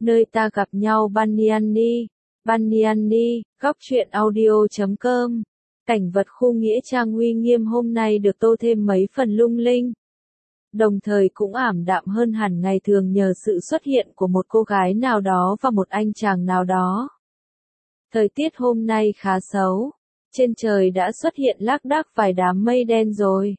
Nơi ta gặp nhau Bandiani, Bandiani, góc truyện audio.com. Cảnh vật khu nghĩa trang uy nghiêm hôm nay được tô thêm mấy phần lung linh. Đồng thời cũng ảm đạm hơn hẳn ngày thường nhờ sự xuất hiện của một cô gái nào đó và một anh chàng nào đó. Thời tiết hôm nay khá xấu. Trên trời đã xuất hiện lác đác vài đám mây đen rồi.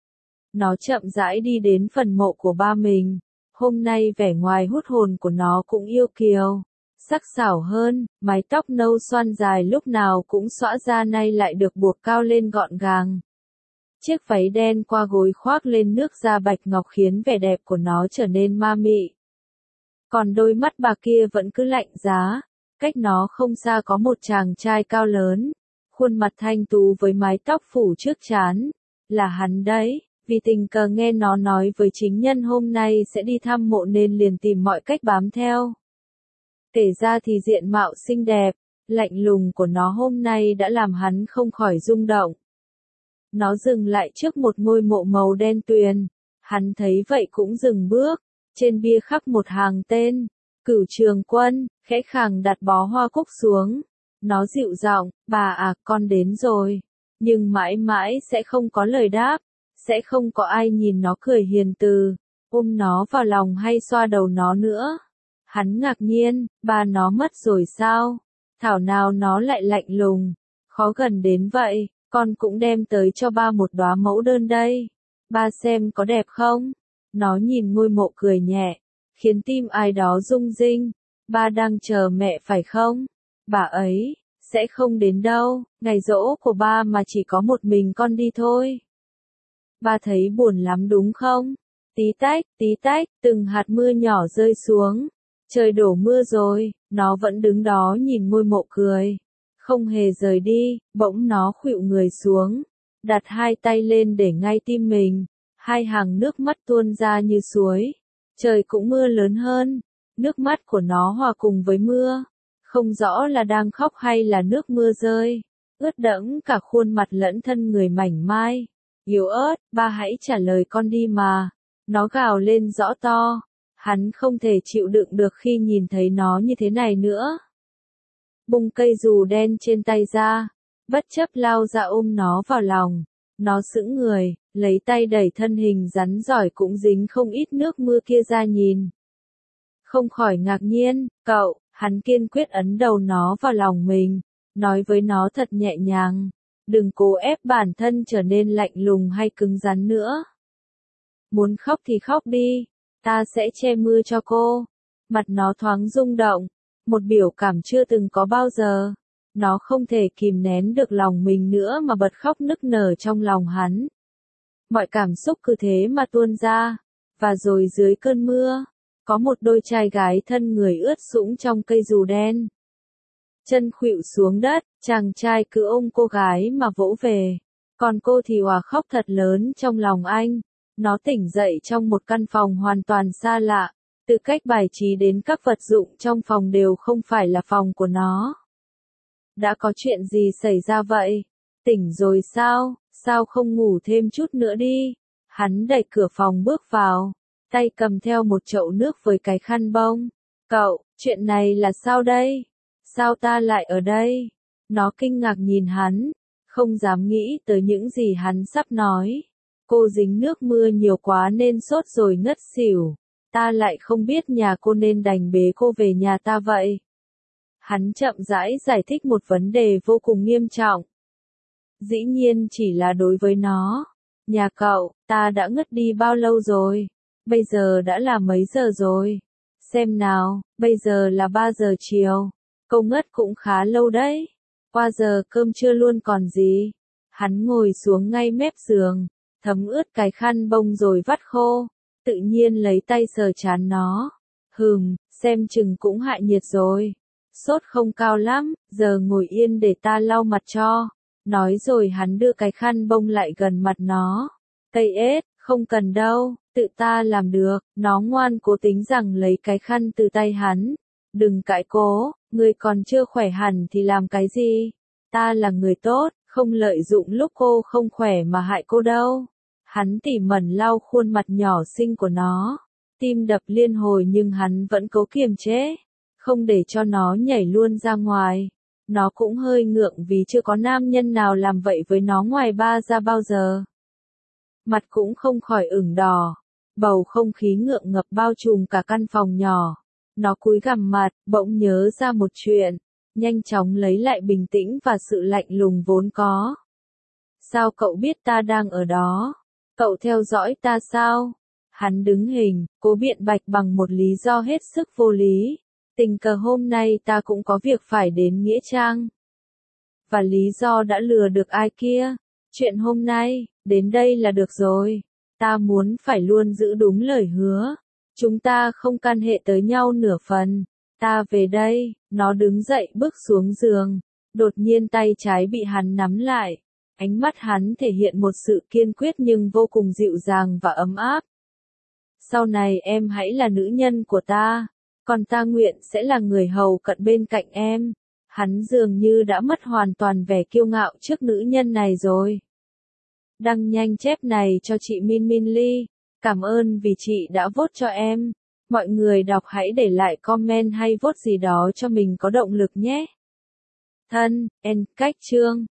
Nó chậm rãi đi đến phần mộ của ba mình. Hôm nay vẻ ngoài hút hồn của nó cũng yêu kiều, sắc sảo hơn, mái tóc nâu xoăn dài lúc nào cũng xõa ra nay lại được buộc cao lên gọn gàng. Chiếc váy đen qua gối khoác lên nước da bạch ngọc khiến vẻ đẹp của nó trở nên ma mị. Còn đôi mắt bà kia vẫn cứ lạnh giá, cách nó không xa có một chàng trai cao lớn, khuôn mặt thanh tú với mái tóc phủ trước trán, là hắn đấy. Vì tình cờ nghe nó nói với chính nhân hôm nay sẽ đi thăm mộ nên liền tìm mọi cách bám theo. Kể ra thì diện mạo xinh đẹp, lạnh lùng của nó hôm nay đã làm hắn không khỏi rung động. Nó dừng lại trước một ngôi mộ màu đen tuyền, hắn thấy vậy cũng dừng bước, trên bia khắc một hàng tên, Cửu Trường Quân, khẽ khàng đặt bó hoa cúc xuống. Nó dịu giọng, bà à, con đến rồi, nhưng mãi mãi sẽ không có lời đáp. Sẽ không có ai nhìn nó cười hiền từ, ôm nó vào lòng hay xoa đầu nó nữa. Hắn ngạc nhiên, ba nó mất rồi sao? Thảo nào nó lại lạnh lùng, khó gần đến vậy, con cũng đem tới cho ba một đóa mẫu đơn đây. Ba xem có đẹp không? Nó nhìn ngôi mộ cười nhẹ, khiến tim ai đó rung rinh. Ba đang chờ mẹ phải không? Bà ấy sẽ không đến đâu, ngày giỗ của ba mà chỉ có một mình con đi thôi. Ba thấy buồn lắm đúng không? Tí tách, từng hạt mưa nhỏ rơi xuống. Trời đổ mưa rồi, nó vẫn đứng đó nhìn ngôi mộ cười. Không hề rời đi, bỗng nó khuỵu người xuống. Đặt hai tay lên để ngay tim mình. Hai hàng nước mắt tuôn ra như suối. Trời cũng mưa lớn hơn. Nước mắt của nó hòa cùng với mưa. Không rõ là đang khóc hay là nước mưa rơi. Ướt đẫm cả khuôn mặt lẫn thân người mảnh mai. Yếu ớt, ba hãy trả lời con đi mà. Nó gào lên rõ to. Hắn không thể chịu đựng được khi nhìn thấy nó như thế này nữa. Bung cây dù đen trên tay ra. Bất chấp lao ra ôm nó vào lòng. Nó sững người, lấy tay đẩy thân hình rắn rỏi cũng dính không ít nước mưa kia ra nhìn. Không khỏi ngạc nhiên, cậu, hắn kiên quyết ấn đầu nó vào lòng mình. Nói với nó thật nhẹ nhàng. Đừng cố ép bản thân trở nên lạnh lùng hay cứng rắn nữa. Muốn khóc thì khóc đi, ta sẽ che mưa cho cô. Mặt nó thoáng rung động, một biểu cảm chưa từng có bao giờ. Nó không thể kìm nén được lòng mình nữa mà bật khóc nức nở trong lòng hắn. Mọi cảm xúc cứ thế mà tuôn ra. Và rồi dưới cơn mưa, có một đôi trai gái thân người ướt sũng trong cây dù đen. Chân khuỵu xuống đất, chàng trai cứ ôm cô gái mà vỗ về. Còn cô thì òa khóc thật lớn trong lòng anh. Nó tỉnh dậy trong một căn phòng hoàn toàn xa lạ. Từ cách bài trí đến các vật dụng trong phòng đều không phải là phòng của nó. Đã có chuyện gì xảy ra vậy? Tỉnh rồi sao? Sao không ngủ thêm chút nữa đi? Hắn đẩy cửa phòng bước vào. Tay cầm theo một chậu nước với cái khăn bông. Cậu, chuyện này là sao đây? Sao ta lại ở đây? Nó kinh ngạc nhìn hắn, không dám nghĩ tới những gì hắn sắp nói. Cô dính nước mưa nhiều quá nên sốt rồi ngất xỉu. Ta lại không biết nhà cô nên đành bế cô về nhà ta vậy. Hắn chậm rãi giải thích một vấn đề vô cùng nghiêm trọng. Dĩ nhiên chỉ là đối với nó. Nhà cậu, ta đã ngất đi bao lâu rồi? Bây giờ đã là mấy giờ rồi? Xem nào, bây giờ là 3 giờ chiều. Câu ngất cũng khá lâu đấy. Qua giờ cơm trưa luôn còn gì. Hắn ngồi xuống ngay mép giường, thấm ướt cái khăn bông rồi vắt khô. Tự nhiên lấy tay sờ trán nó. Xem chừng cũng hạ nhiệt rồi. Sốt không cao lắm, giờ ngồi yên để ta lau mặt cho. Nói rồi hắn đưa cái khăn bông lại gần mặt nó. Cây ếch, không cần đâu, tự ta làm được. Nó ngoan cố tính rằng lấy cái khăn từ tay hắn. Đừng cãi cố, người còn chưa khỏe hẳn thì làm cái gì? Ta là người tốt, không lợi dụng lúc cô không khỏe mà hại cô đâu. Hắn tỉ mẩn lau khuôn mặt nhỏ xinh của nó. Tim đập liên hồi nhưng hắn vẫn cố kiềm chế. không để cho nó nhảy luôn ra ngoài. Nó cũng hơi ngượng vì chưa có nam nhân nào làm vậy với nó ngoài ba ra bao giờ. Mặt cũng không khỏi ửng đỏ. Bầu không khí ngượng ngập bao trùm cả căn phòng nhỏ. Nó cúi gằm mặt, bỗng nhớ ra một chuyện. Nhanh chóng lấy lại bình tĩnh và sự lạnh lùng vốn có. Sao cậu biết ta đang ở đó? Cậu theo dõi ta sao? Hắn đứng hình, cố biện bạch bằng một lý do hết sức vô lý. Tình cờ hôm nay ta cũng có việc phải đến Nghĩa Trang. Và lý do đã lừa được ai kia? Chuyện hôm nay, đến đây là được rồi. Ta muốn phải luôn giữ đúng lời hứa. Chúng ta không can hệ tới nhau nửa phần. Ta về đây, nó đứng dậy bước xuống giường. Đột nhiên tay trái bị hắn nắm lại. Ánh mắt hắn thể hiện một sự kiên quyết nhưng vô cùng dịu dàng và ấm áp. Sau này em hãy là nữ nhân của ta. Còn ta nguyện sẽ là người hầu cận bên cạnh em. Hắn dường như đã mất hoàn toàn vẻ kiêu ngạo trước nữ nhân này rồi. Đăng nhanh chép này cho chị Min Min Lee. Cảm ơn vì chị đã vote cho em. Mọi người đọc hãy để lại comment hay vote gì đó cho mình có động lực nhé. Thân, cách chương.